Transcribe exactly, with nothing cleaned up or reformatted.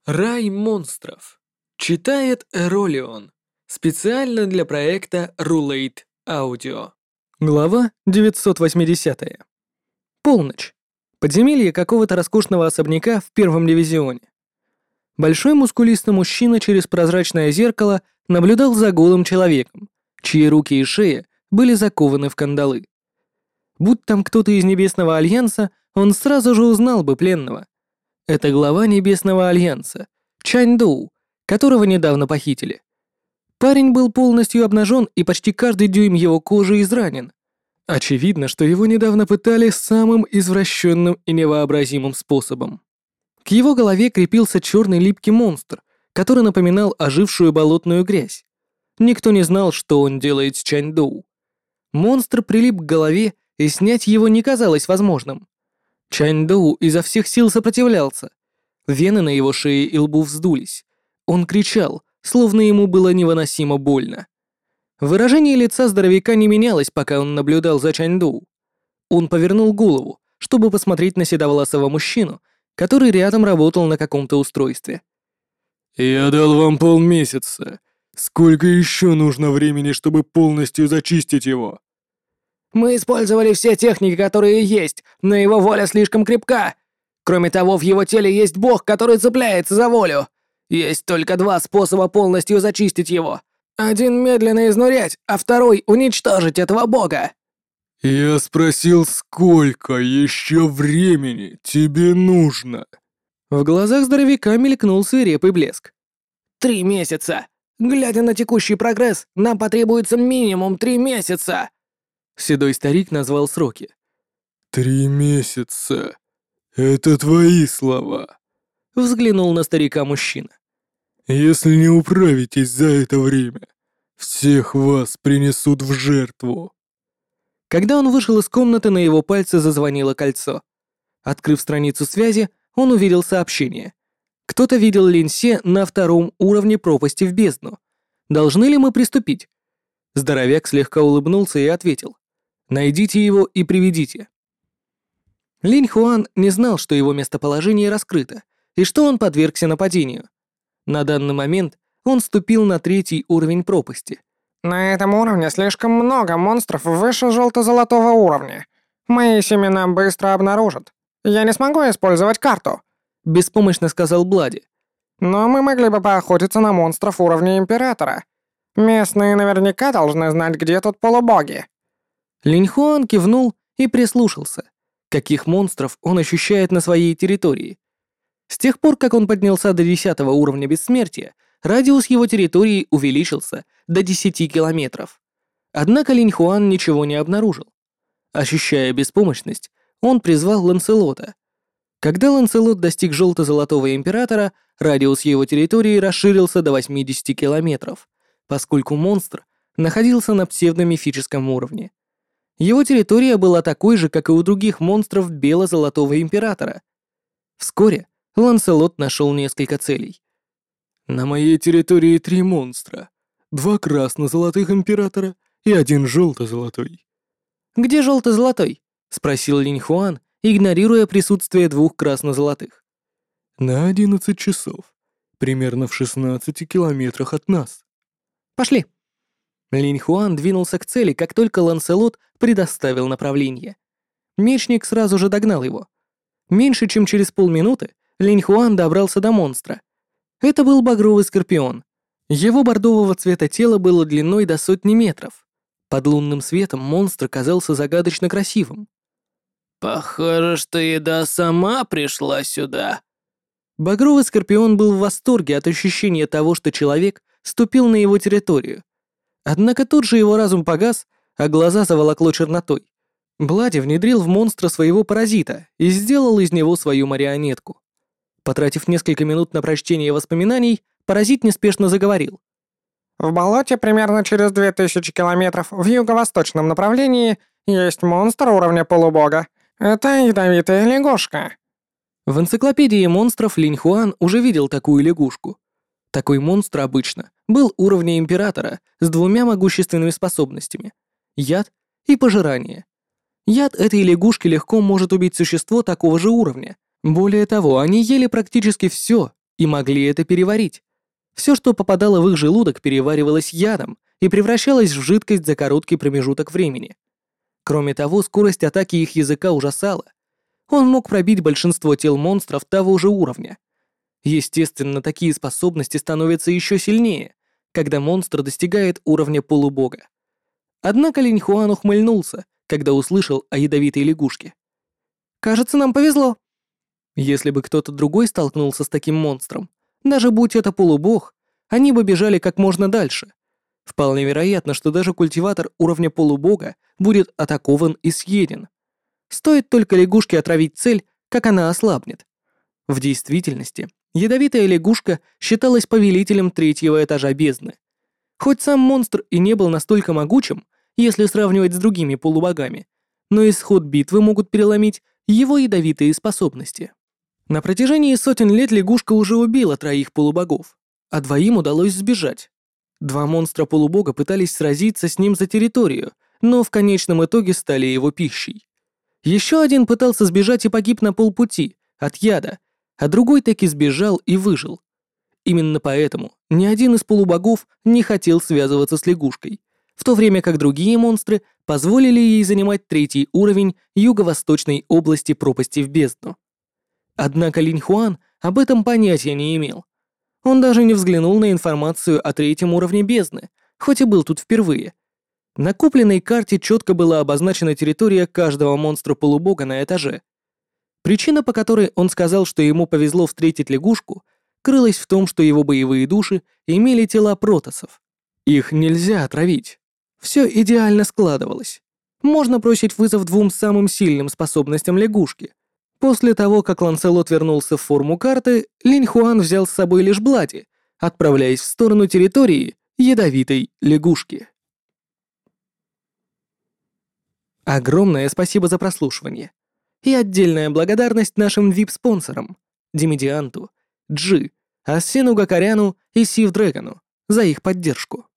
Рай монстров. Читает Эролион. Специально для проекта Rulate Audio. Глава девятьсот восьмидесятая. Полночь. Подземелье какого-то роскошного особняка в первом дивизионе. Большой мускулистый мужчина через прозрачное зеркало наблюдал за голым человеком, чьи руки и шея были закованы в кандалы. Будь там кто-то из Небесного Альянса, он сразу же узнал бы пленного. Это глава Небесного Альянса, Чань Доу, которого недавно похитили. Парень был полностью обнажен, и почти каждый дюйм его кожи изранен. Очевидно, что его недавно пытали самым извращенным и невообразимым способом. К его голове крепился черный липкий монстр, который напоминал ожившую болотную грязь. Никто не знал, что он делает с Чань Доу. Монстр прилип к голове, и снять его не казалось возможным. Чань Доу изо всех сил сопротивлялся. Вены на его шее и лбу вздулись. Он кричал, словно ему было невыносимо больно. Выражение лица здоровяка не менялось, пока он наблюдал за Чань Доу. Он повернул голову, чтобы посмотреть на седовласого мужчину, который рядом работал на каком-то устройстве. «Я дал вам полмесяца. Сколько еще нужно времени, чтобы полностью зачистить его?» Мы использовали все техники, которые есть, но его воля слишком крепка. Кроме того, в его теле есть бог, который цепляется за волю. Есть только два способа полностью зачистить его. Один медленно изнурять, а второй уничтожить этого бога. «Я спросил, сколько еще времени тебе нужно?» В глазах здоровяка мелькнул свирепый блеск. Три месяца. Глядя на текущий прогресс, нам потребуется минимум три месяца. Седой старик назвал сроки. «Три месяца. Это твои слова». Взглянул на старика мужчина. «Если не управитесь за это время, всех вас принесут в жертву». Когда он вышел из комнаты, на его пальце зазвонило кольцо. Открыв страницу связи, он увидел сообщение. Кто-то видел Линсе на втором уровне пропасти в бездну. Должны ли мы приступить? Здоровяк слегка улыбнулся и ответил. Найдите его и приведите. Линь Хуан не знал, что его местоположение раскрыто, и что он подвергся нападению. На данный момент он ступил на третий уровень пропасти. На этом уровне слишком много монстров выше желто-золотого уровня. Мои семена быстро обнаружат. Я не смогу использовать карту, беспомощно сказал Блади. Но мы могли бы поохотиться на монстров уровня Императора. Местные наверняка должны знать, где тут полубоги. Линь Хуан кивнул и прислушался, каких монстров он ощущает на своей территории. С тех пор, как он поднялся до десятого уровня бессмертия, радиус его территории увеличился до десяти километров. Однако Линь Хуан ничего не обнаружил. Ощущая беспомощность, он призвал Ланселота. Когда Ланселот достиг желто-золотого императора, радиус его территории расширился до восьмидесяти километров, поскольку монстр находился на псевдомифическом уровне. Его территория была такой же, как и у других монстров бело-золотого императора. Вскоре Ланселот нашел несколько целей. «На моей территории три монстра. Два красно-золотых императора и один желто-золотой». «Где желто-золотой?» — спросил Линь Хуан, игнорируя присутствие двух красно-золотых. «На одиннадцать часов. Примерно в шестнадцати километрах от нас». «Пошли». Линь Хуан двинулся к цели, как только Ланселот предоставил направление. Мечник сразу же догнал его. Меньше чем через полминуты Линь Хуан добрался до монстра. Это был багровый скорпион. Его бордового цвета тело было длиной до сотни метров. Под лунным светом монстр казался загадочно красивым. Похоже, что еда сама пришла сюда. Багровый скорпион был в восторге от ощущения того, что человек ступил на его территорию. Однако тут же его разум погас, а глаза заволокло чернотой. Блади внедрил в монстра своего паразита и сделал из него свою марионетку. Потратив несколько минут на прочтение воспоминаний, паразит неспешно заговорил. В болоте примерно через две тысячи километров в юго-восточном направлении есть монстр уровня полубога. Это ядовитая лягушка. В энциклопедии монстров Линь Хуан уже видел такую лягушку. Такой монстр обычно был уровня императора с двумя могущественными способностями — яд и пожирание. Яд этой лягушки легко может убить существо такого же уровня. Более того, они ели практически все, и могли это переварить. Все, что попадало в их желудок, переваривалось ядом и превращалось в жидкость за короткий промежуток времени. Кроме того, скорость атаки их языка ужасала. Он мог пробить большинство тел монстров того же уровня. Естественно, такие способности становятся еще сильнее, когда монстр достигает уровня полубога. Однако Линь Хуан ухмыльнулся, когда услышал о ядовитой лягушке. «Кажется, нам повезло». Если бы кто-то другой столкнулся с таким монстром, даже будь это полубог, они бы бежали как можно дальше. Вполне вероятно, что даже культиватор уровня полубога будет атакован и съеден. Стоит только лягушке отравить цель, как она ослабнет. В действительности, ядовитая лягушка считалась повелителем третьего этажа бездны. Хоть сам монстр и не был настолько могучим, если сравнивать с другими полубогами, но исход битвы могут переломить его ядовитые способности. На протяжении сотен лет лягушка уже убила троих полубогов, а двоим удалось сбежать. Два монстра-полубога пытались сразиться с ним за территорию, но в конечном итоге стали его пищей. Еще один пытался сбежать и погиб на полпути от яда, а другой таки сбежал и выжил. Именно поэтому ни один из полубогов не хотел связываться с лягушкой, в то время как другие монстры позволили ей занимать третий уровень юго-восточной области пропасти в бездну. Однако Линь Хуан об этом понятия не имел. Он даже не взглянул на информацию о третьем уровне бездны, хоть и был тут впервые. На купленной карте четко была обозначена территория каждого монстра-полубога на этаже. Причина, по которой он сказал, что ему повезло встретить лягушку, крылась в том, что его боевые души имели тела протоссов. Их нельзя отравить. Все идеально складывалось. Можно бросить вызов двум самым сильным способностям лягушки. После того, как Ланселот вернулся в форму карты, Линь Хуан взял с собой лишь Блади, отправляясь в сторону территории ядовитой лягушки. Огромное спасибо за прослушивание. И отдельная благодарность нашим ви ай пи-спонсорам Димедианту, Джи, Ассену Гакаряну и Сив Дрэгону за их поддержку.